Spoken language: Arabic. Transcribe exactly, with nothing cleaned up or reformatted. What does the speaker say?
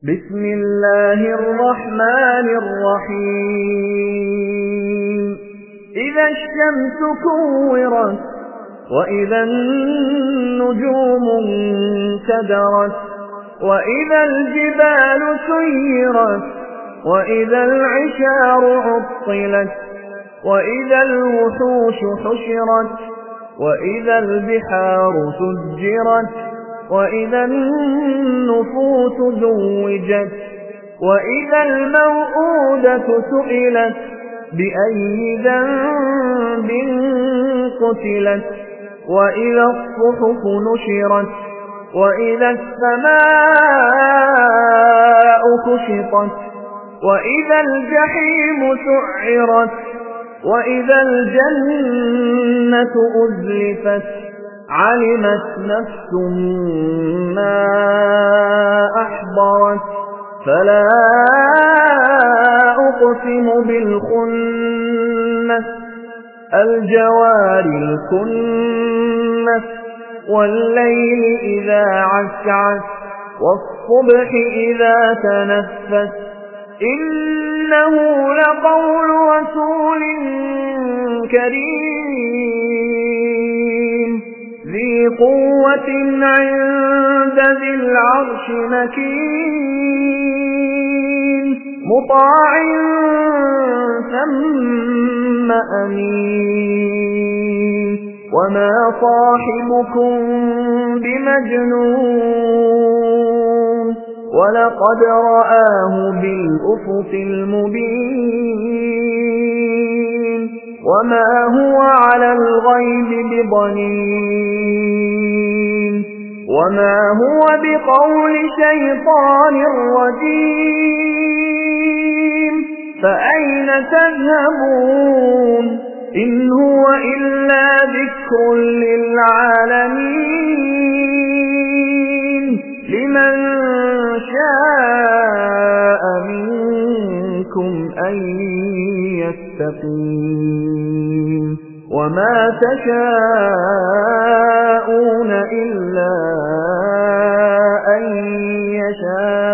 بسم الله الرحمن الرحيم إذا الشمس كورت وإذا النجوم انكدرت وإذا الجبال سيرت وإذا العشار عطلت وإذا الوحوش حشرت وإذا البحار سجرت وإذا النفوس زوجت وإذا الموءودة سئلت بأي ذنب قتلت وإذا الصحف نشرت وإذا السماء كشطت وإذا الجحيم سعرت وإذا الجنة أزلفت علمت نفس ما أحضرت فلا أقسم بالخنس الجوار الكنس والليل إذا عسعس والصبح إذا تنفس إنه لقول رسول كريم ذي قوة عند ذي العرش مكين مطاع ثم أمين وما صاحبكم بمجنون ولقد رآه بالأفق المبين وما هو على الغيب بضنين وما هو بقول شيطان رجيم فأين تذهبون إن هو إلا ذكر للعالمين لمن شاء منكم أن يستقيم وما تشاءون إلا أن يشاء